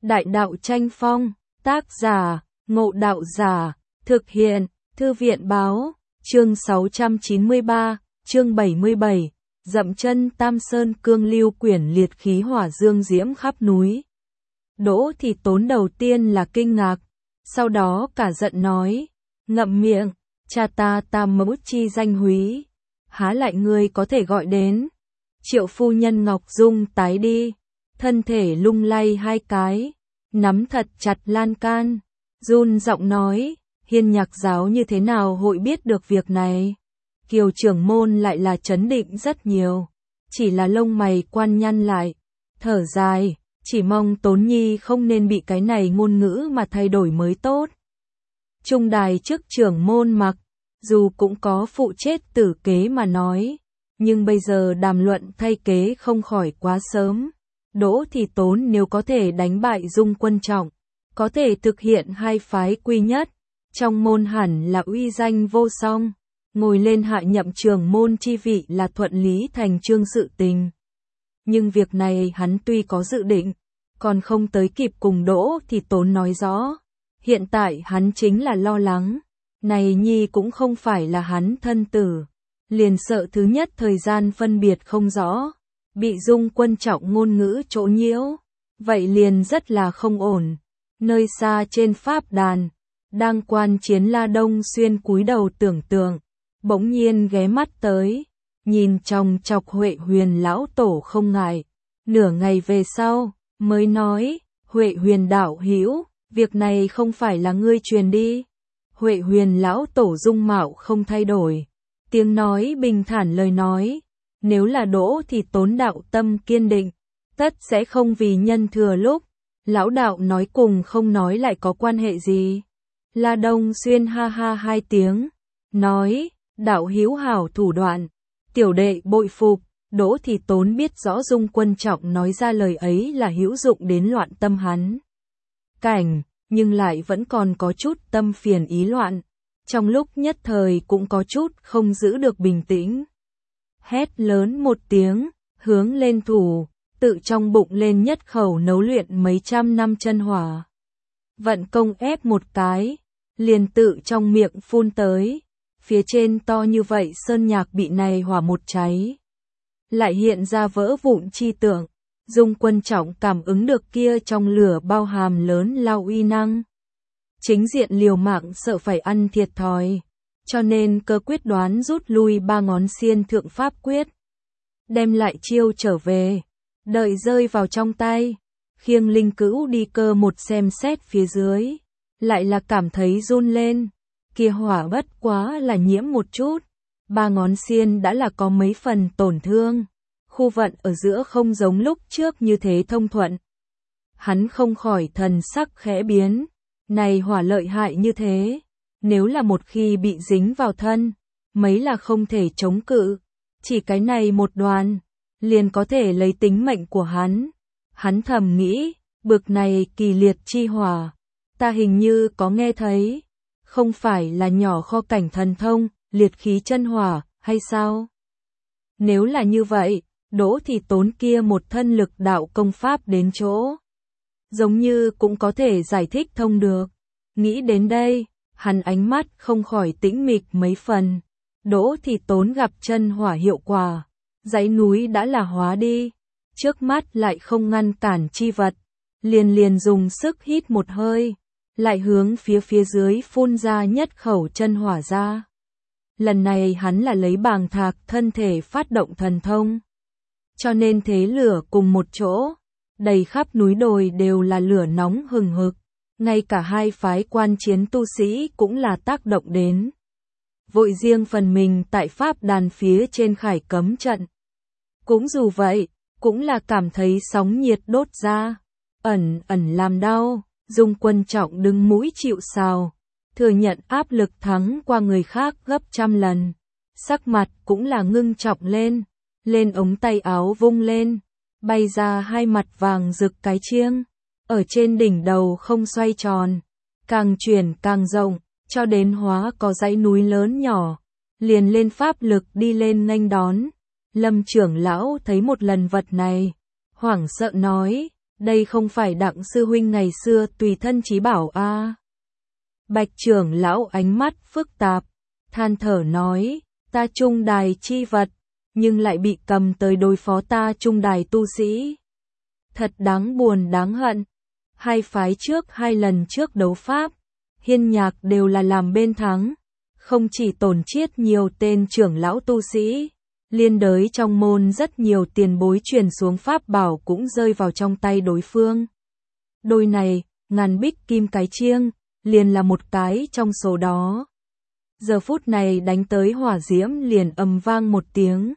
Đại đạo tranh phong, tác giả, Ngộ Đạo Giả, thực hiện, Thư viện báo, chương 693, chương 77, dậm chân Tam Sơn cương lưu quyển liệt khí hỏa dương diễm khắp núi. Đỗ Thị Tốn đầu tiên là kinh ngạc, sau đó cả giận nói, ngậm miệng, cha ta Tam Mẫu chi danh húy, há lại ngươi có thể gọi đến. Triệu phu nhân Ngọc Dung tái đi, thân thể lung lay hai cái, nắm thật chặt lan can, run giọng nói, Hiên Nhạc giáo như thế nào hội biết được việc này. Kiều trưởng môn lại là trấn định rất nhiều, chỉ là lông mày quan nhăn lại, thở dài, chỉ mong Tốn Nhi không nên bị cái này ngôn ngữ mà thay đổi mới tốt. Trung đài trước trưởng môn mặc, dù cũng có phụ chết tử kế mà nói, nhưng bây giờ đàm luận thay kế không khỏi quá sớm. Đỗ Thị Tốn nếu có thể đánh bại Dung Quân Trọng, có thể thực hiện hai phái quy nhất, trong môn hẳn là uy danh vô song, ngồi lên hạ nhậm trưởng môn chi vị là thuận lý thành chương sự tình. Nhưng việc này hắn tuy có dự định, còn không tới kịp cùng Đỗ Thị Tốn nói rõ. Hiện tại hắn chính là lo lắng, này nhi cũng không phải là hắn thân tử, liền sợ thứ nhất thời gian phân biệt không rõ, bị Dung Quân Trọng ngôn ngữ chỗ nhiễu, vậy liền rất là không ổn. Nơi xa trên pháp đàn, đang quan chiến La Đông Xuyên cúi đầu tưởng tượng, bỗng nhiên ghé mắt tới, nhìn chòng chọc Huệ Huyền lão tổ không ngại, nửa ngày về sau, mới nói, Huệ Huyền đạo hữu, việc này không phải là ngươi truyền đi. Huệ Huyền lão tổ dung mạo không thay đổi, tiếng nói bình thản lời nói, nếu là Đỗ thì Tốn đạo tâm kiên định, tất sẽ không vì nhân thừa lúc. Lão đạo nói cùng không nói lại có quan hệ gì. La Đông Xuyên ha ha hai tiếng, nói, đạo hữu hảo thủ đoạn, tiểu đệ bội phục. Đỗ Thị Tốn biết rõ Dung Quân Trọng nói ra lời ấy là hữu dụng đến loạn tâm hắn cảnh, nhưng lại vẫn còn có chút tâm phiền ý loạn, trong lúc nhất thời cũng có chút không giữ được bình tĩnh. Hét lớn một tiếng, hướng lên thủ, tự trong bụng lên nhất khẩu nấu luyện mấy trăm năm chân hỏa. Vận công ép một cái, liền tự trong miệng phun tới, phía trên to như vậy sơn nhạc bị này hỏa một cháy, lại hiện ra vỡ vụn chi tượng. Dung Quân Trọng cảm ứng được kia trong lửa bao hàm lớn lao uy năng. Chính diện liều mạng sợ phải ăn thiệt thòi, cho nên cơ quyết đoán rút lui ba ngón xiên thượng pháp quyết. Đem lại chiêu trở về, đợi rơi vào trong tay, khiêng linh cữu đi cơ một xem xét phía dưới, lại là cảm thấy run lên, kia hỏa bất quá là nhiễm một chút, ba ngón xiên đã là có mấy phần tổn thương. Khu vận ở giữa không giống lúc trước như thế thông thuận. Hắn không khỏi thần sắc khẽ biến, này hỏa lợi hại như thế, nếu là một khi bị dính vào thân, mấy là không thể chống cự, chỉ cái này một đoàn, liền có thể lấy tính mệnh của hắn. Hắn thầm nghĩ, bực này kỳ liệt chi hỏa, ta hình như có nghe thấy, không phải là nhỏ kho cảnh thần thông, liệt khí chân hỏa, hay sao? Nếu là như vậy, Đỗ Thị Tốn kia một thân lực đạo công pháp đến chỗ, giống như cũng có thể giải thích thông được. Nghĩ đến đây, hắn ánh mắt không khỏi tĩnh mịch mấy phần. Đỗ Thị Tốn gặp chân hỏa hiệu quả, dãy núi đã là hóa đi, trước mắt lại không ngăn cản chi vật, liền dùng sức hít một hơi, lại hướng phía dưới phun ra nhất khẩu chân hỏa ra. Lần này hắn là lấy bàng thạc thân thể phát động thần thông, cho nên thế lửa cùng một chỗ, đầy khắp núi đồi đều là lửa nóng hừng hực, ngay cả hai phái quan chiến tu sĩ cũng là tác động đến. Vội riêng phần mình tại pháp đàn phía trên khải cấm trận. Cũng dù vậy, cũng là cảm thấy sóng nhiệt đốt ra, ẩn làm đau. Dung Quân Trọng đứng mũi chịu sào, thừa nhận áp lực thắng qua người khác gấp trăm lần, sắc mặt cũng là ngưng trọng lên ống tay áo vung lên, bay ra hai mặt vàng rực cái chiêng, ở trên đỉnh đầu không xoay tròn, càng chuyển càng rộng, cho đến hóa có dãy núi lớn nhỏ, liền lên pháp lực đi lên nghênh đón. Lâm trưởng lão thấy một lần vật này, hoảng sợ nói, Đây không phải Đặng sư huynh ngày xưa tùy thân chí bảo a. Bạch trưởng lão ánh mắt phức tạp, than thở nói, ta trung đài chi vật, nhưng lại bị cầm tới đối phó ta trung đài tu sĩ. Thật đáng buồn đáng hận. Hai phái trước 2 lần trước đấu pháp, Hiên Nhạc đều là làm bên thắng, không chỉ tổn chết nhiều tên trưởng lão tu sĩ, liên đới trong môn rất nhiều tiền bối truyền xuống pháp bảo cũng rơi vào trong tay đối phương. Đôi này, ngàn bích kim cái chiêng, liền là một cái trong số đó. Giờ phút này đánh tới hỏa diễm liền ầm vang một tiếng,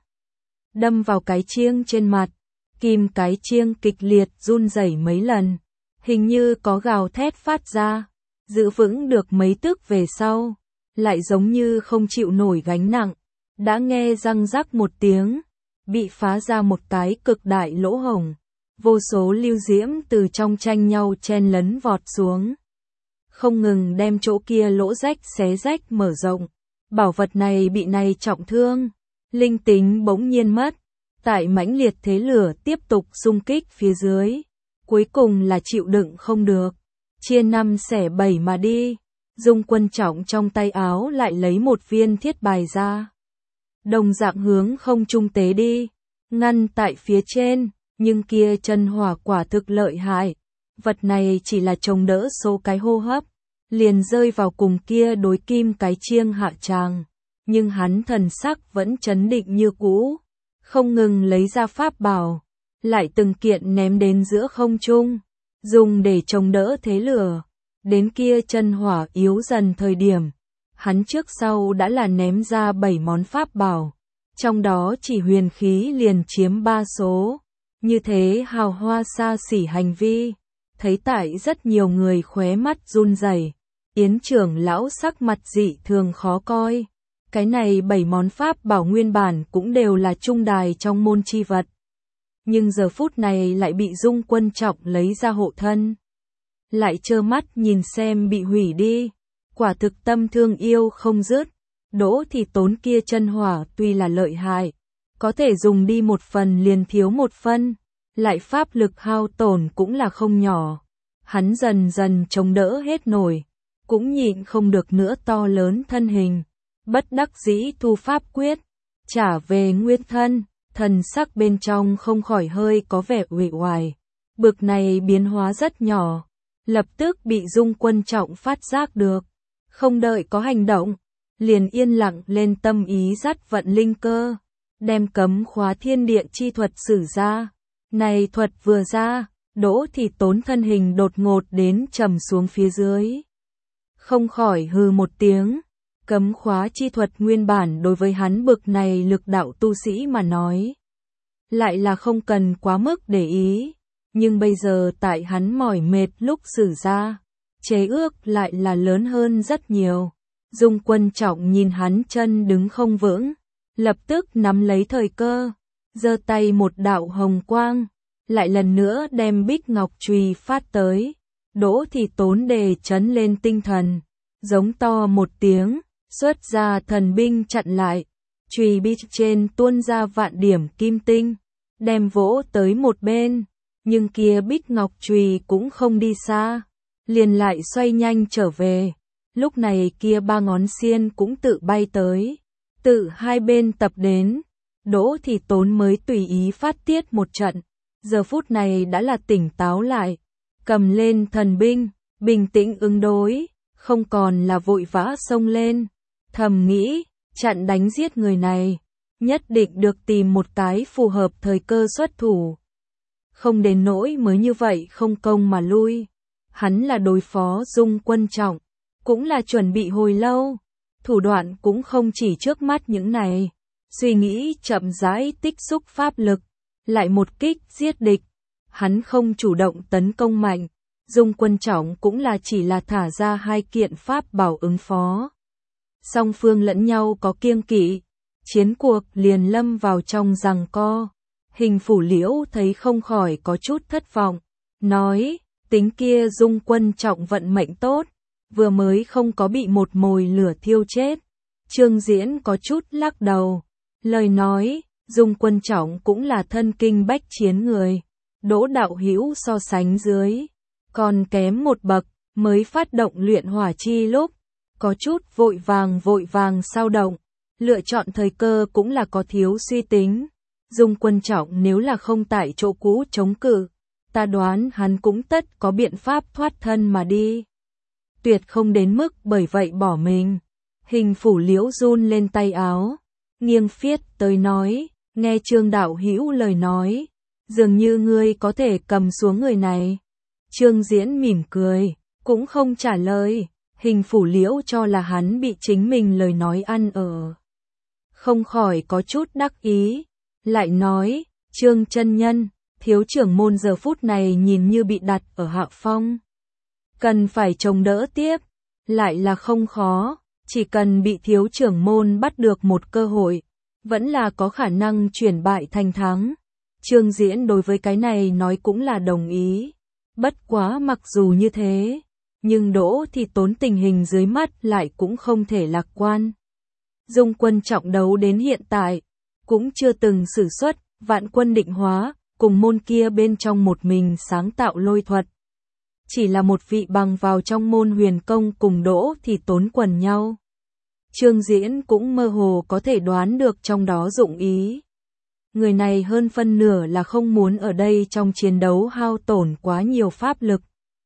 đâm vào cái chiêng trên mặt, kim cái chiêng kịch liệt run rẩy mấy lần, hình như có gào thét phát ra, giữ vững được mấy tức về sau, lại giống như không chịu nổi gánh nặng, đã nghe răng rắc một tiếng, bị phá ra một cái cực đại lỗ hổng, vô số lưu diễm từ trong tranh nhau chen lấn vọt xuống, không ngừng đem chỗ kia lỗ rách xé rách mở rộng. Bảo vật này bị này trọng thương, linh tính bỗng nhiên mất, tại mãnh liệt thế lửa tiếp tục xung kích phía dưới, cuối cùng là chịu đựng không được, chia 5 xẻ 7 mà đi. Dung Quân Trọng trong tay áo lại lấy một viên thiết bài ra, đồng dạng hướng không trung tế đi, ngăn tại phía trên, nhưng kia chân hỏa quả thực lợi hại, vật này chỉ là chống đỡ số cái hô hấp, liền rơi vào cùng kia đối kim cái chiêng hạ tràng, nhưng hắn thần sắc vẫn trấn định như cũ, không ngừng lấy ra pháp bảo, lại từng kiện ném đến giữa không trung, dùng để chống đỡ thế lửa. Đến kia chân hỏa yếu dần thời điểm, hắn trước sau đã là ném ra 7 món pháp bảo, trong đó chỉ huyền khí liền chiếm 3 số. Như thế hào hoa xa xỉ hành vi, thấy tại rất nhiều người khóe mắt run rẩy. Yến trưởng lão sắc mặt dị thường khó coi. Cái này 7 món pháp bảo nguyên bản cũng đều là trung đài trong môn chi vật, nhưng giờ phút này lại bị Dung Quân Trọng lấy ra hộ thân, lại trơ mắt nhìn xem bị hủy đi, quả thực tâm thương yêu không dứt. Đỗ Thì Tốn kia chân hỏa tuy là lợi hại, có thể dùng đi một phần liền thiếu một phân, lại pháp lực hao tổn cũng là không nhỏ. Hắn dần dần chống đỡ hết nổi, cũng nhịn không được nữa to lớn thân hình, bất đắc dĩ thu pháp quyết, trả về nguyên thân, thần sắc bên trong không khỏi hơi có vẻ uể oải. Bực này biến hóa rất nhỏ, lập tức bị Dung Quân Trọng phát giác được, không đợi có hành động, liền yên lặng lên tâm ý dắt vận linh cơ, đem cấm khóa thiên địa chi thuật sử ra. Này thuật vừa ra, Đỗ Thì Tốn thân hình đột ngột đến trầm xuống phía dưới, không khỏi hừ một tiếng. Cấm khóa chi thuật nguyên bản đối với hắn bực này lực đạo tu sĩ mà nói, lại là không cần quá mức để ý, nhưng bây giờ tại hắn mỏi mệt lúc sử ra, chế ước lại là lớn hơn rất nhiều. Dung Quân Trọng nhìn hắn chân đứng không vững, lập tức nắm lấy thời cơ, giơ tay một đạo hồng quang, lại lần nữa đem bích ngọc chùy phát tới. Đỗ Thì Tốn đề chấn lên tinh thần, giống to một tiếng, xuất ra thần binh chặn lại, chùy bi trên tuôn ra vạn điểm kim tinh, đem vỗ tới một bên, nhưng kia bích ngọc chùy cũng không đi xa, liền lại xoay nhanh trở về. Lúc này kia 3 ngón xiên cũng tự bay tới, tự hai bên tập đến, Đỗ Thì Tốn mới tùy ý phát tiết một trận, giờ phút này đã là tỉnh táo lại, cầm lên thần binh, bình tĩnh ứng đối, không còn là vội vã xông lên, thầm nghĩ, chặn đánh giết người này, nhất định được tìm một cái phù hợp thời cơ xuất thủ. Không đến nỗi mới như vậy không công mà lui, hắn là đối phó Dung Quân Trọng, cũng là chuẩn bị hồi lâu, thủ đoạn cũng không chỉ trước mắt những này, suy nghĩ chậm rãi tích xúc pháp lực, lại một kích giết địch, hắn không chủ động tấn công mạnh, Dung Quân Trọng cũng là chỉ là thả ra 2 kiện pháp bảo ứng phó. Song phương lẫn nhau có kiêng kỵ, chiến cuộc liền lâm vào trong giằng co. Hình Phủ Liễu thấy không khỏi có chút thất vọng, nói, tính kia Dung Quân Trọng vận mệnh tốt, vừa mới không có bị một mồi lửa thiêu chết. Trương Diễn có chút lắc đầu, lời nói, Dung Quân Trọng cũng là thân kinh bách chiến người, Đỗ đạo hữu so sánh dưới, còn kém một bậc, mới phát động luyện hỏa chi lúc, có chút vội vàng sao động, lựa chọn thời cơ cũng là có thiếu suy tính. Dung Quân Trọng nếu là không tại chỗ cũ chống cự, ta đoán hắn cũng tất có biện pháp thoát thân mà đi. Tuyệt không đến mức bởi vậy bỏ mình. Hình Phủ Liễu run lên tay áo, nghiêng phiết tới nói, nghe Trương đạo hữu lời nói, dường như ngươi có thể cầm xuống người này. Trương Diễn mỉm cười, cũng không trả lời. Hình Phủ Liễu cho là hắn bị chính mình lời nói ăn ở, không khỏi có chút đắc ý, lại nói, Trương chân nhân, thiếu trưởng môn giờ phút này nhìn như bị đặt ở hạ phong, cần phải chống đỡ tiếp, lại là không khó, chỉ cần bị thiếu trưởng môn bắt được một cơ hội, vẫn là có khả năng chuyển bại thành thắng. Trương Diễn đối với cái này nói cũng là đồng ý, bất quá mặc dù như thế, nhưng Đỗ Thì Tốn tình hình dưới mắt lại cũng không thể lạc quan. Dung Quân Trọng đấu đến hiện tại, cũng chưa từng sử xuất Vạn Quân Định Hóa, cùng môn kia bên trong một mình sáng tạo lôi thuật. Chỉ là một vị bằng vào trong môn huyền công cùng Đỗ Thì Tốn quần nhau. Trương Diễn cũng mơ hồ có thể đoán được trong đó dụng ý. Người này hơn phân nửa là không muốn ở đây trong chiến đấu hao tổn quá nhiều pháp lực.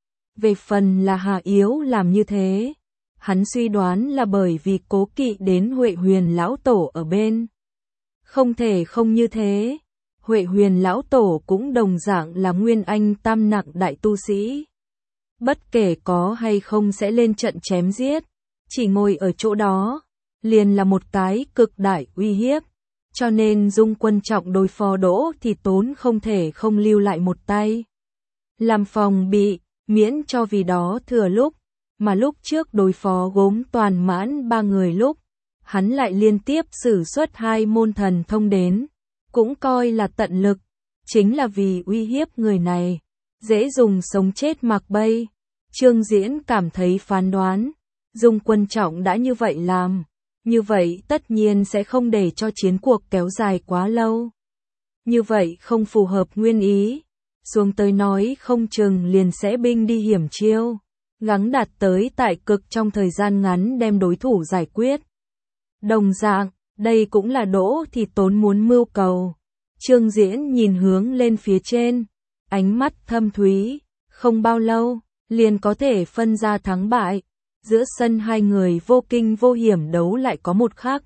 Về phần là Hà Yếu làm như thế, hắn suy đoán là bởi vì cố kỵ đến Huệ Huyền lão tổ ở bên. Không thể không như thế, Huệ Huyền lão tổ cũng đồng dạng là nguyên anh tam nặng đại tu sĩ. Bất kể có hay không sẽ lên trận chém giết, chỉ ngồi ở chỗ đó, liền là một cái cực đại uy hiếp. Cho nên Dung Quân Trọng đối phó Đỗ Thì Tốn không thể không lưu lại một tay. Làm phòng bị, miễn cho vì đó thừa lúc, mà lúc trước đối phó Gốm Toàn Mãn ba người lúc, hắn lại liên tiếp sử xuất hai môn thần thông đến, cũng coi là tận lực, chính là vì uy hiếp người này, dễ dùng sống chết mặc bay. Trương Diễn cảm thấy phán đoán, Dung Quân Trọng đã như vậy làm, như vậy tất nhiên sẽ không để cho chiến cuộc kéo dài quá lâu. Như vậy không phù hợp nguyên ý, xuống tới nói không chừng liền sẽ binh đi hiểm chiêu, gắng đạt tới tại cực trong thời gian ngắn đem đối thủ giải quyết. Đồng dạng, đây cũng là Đỗ Thì Tốn muốn mưu cầu. Trương Diễn nhìn hướng lên phía trên, ánh mắt thâm thúy, không bao lâu, liền có thể phân ra thắng bại. Giữa sân hai người vô kinh vô hiểm đấu lại có một khắc.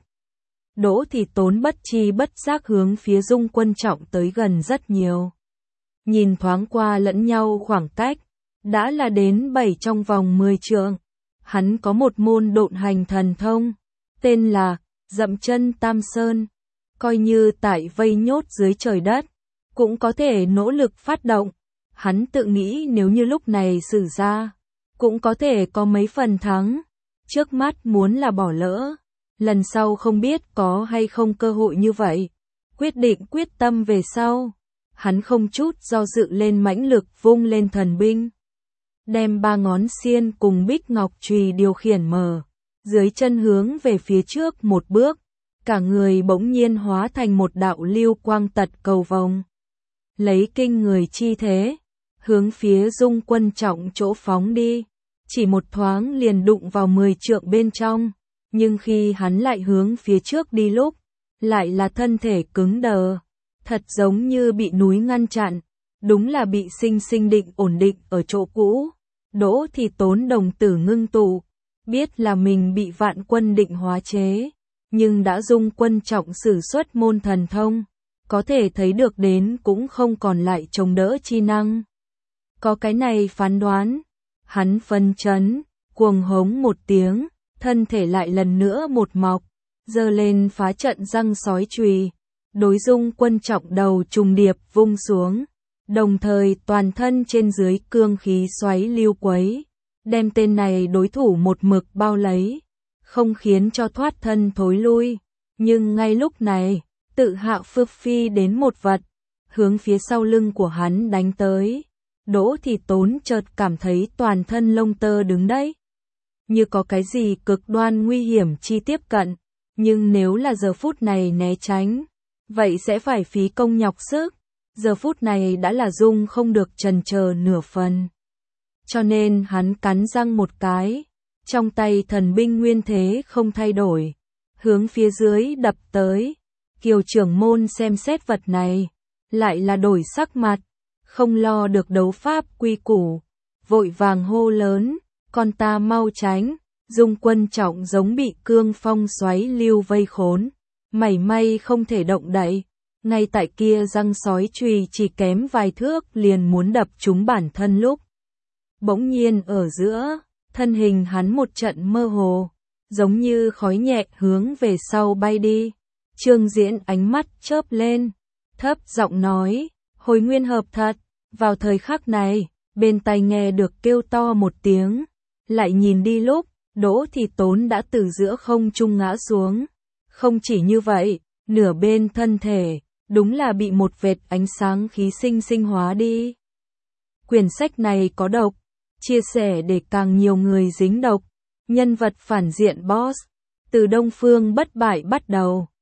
Đỗ Thì Tốn bất chi bất giác hướng phía Dung Quân Trọng tới gần rất nhiều. Nhìn thoáng qua lẫn nhau khoảng cách, đã là đến 7 trong vòng 10 trượng. Hắn có một môn độn hành thần thông, tên là Dậm Chân Tam Sơn. Coi như tại vây nhốt dưới trời đất, cũng có thể nỗ lực phát động. Hắn tự nghĩ nếu như lúc này sử ra, cũng có thể có mấy phần thắng. Trước mắt muốn là bỏ lỡ, lần sau không biết có hay không cơ hội như vậy. Quyết định quyết tâm về sau, hắn không chút do dự lên mãnh lực vung lên thần binh. Đem ba ngón xiên cùng bích ngọc chùy điều khiển mở, dưới chân hướng về phía trước một bước, cả người bỗng nhiên hóa thành một đạo lưu quang tật cầu vồng. Lấy kinh người chi thế, hướng phía Dung Quân Trọng chỗ phóng đi, chỉ một thoáng liền đụng vào 10 trượng bên trong, nhưng khi hắn lại hướng phía trước đi lúc, lại là thân thể cứng đờ, thật giống như bị núi ngăn chặn, đúng là bị sinh sinh định ổn định ở chỗ cũ. Đỗ Thì Tốn đồng tử ngưng tụ, biết là mình bị Vạn Quân Định Hóa chế, nhưng đã Dung Quân Trọng sử xuất môn thần thông, có thể thấy được đến cũng không còn lại chống đỡ chi năng. Có cái này phán đoán, hắn phân chấn, cuồng hống một tiếng, thân thể lại lần nữa một mọc, giơ lên phá trận răng sói chùy, đối Dung Quân Trọng đầu trùng điệp vung xuống, đồng thời toàn thân trên dưới cương khí xoáy lưu quấy, đem tên này đối thủ một mực bao lấy, không khiến cho thoát thân thối lui. Nhưng ngay lúc này, tự hạ phước phi đến một vật, hướng phía sau lưng của hắn đánh tới. Đỗ Thì Tốn chợt cảm thấy toàn thân lông tơ đứng đấy, như có cái gì cực đoan nguy hiểm chi tiếp cận, nhưng nếu là giờ phút này né tránh, vậy sẽ phải phí công nhọc sức. giờ phút này đã là dung không được chần chờ nửa phần. Cho nên hắn cắn răng một cái, trong tay thần binh nguyên thế không thay đổi, hướng phía dưới đập tới. Kiều trưởng môn xem xét vật này, lại là đổi sắc mặt, không lo được đấu pháp quy củ, vội vàng hô lớn, con ta mau tránh. Dung Quân Trọng giống bị cương phong xoáy lưu vây khốn, mảy may không thể động đậy, ngay tại kia răng sói chùy chỉ kém vài thước liền muốn đập trúng bản thân lúc. Bỗng nhiên ở giữa, thân hình hắn một trận mơ hồ, giống như khói nhẹ hướng về sau bay đi. Trương Diễn ánh mắt chớp lên, thấp giọng nói, hồi nguyên hợp thật. Vào thời khắc này, bên tai nghe được kêu to một tiếng, lại nhìn đi lúc, Đỗ Thị Tốn đã từ giữa không trung ngã xuống. Không chỉ như vậy, nửa bên thân thể, đúng là bị một vệt ánh sáng khí sinh hóa đi. Quyển sách này có độc, chia sẻ để càng nhiều người dính độc. Nhân vật phản diện boss, từ Đông Phương Bất Bại bắt đầu.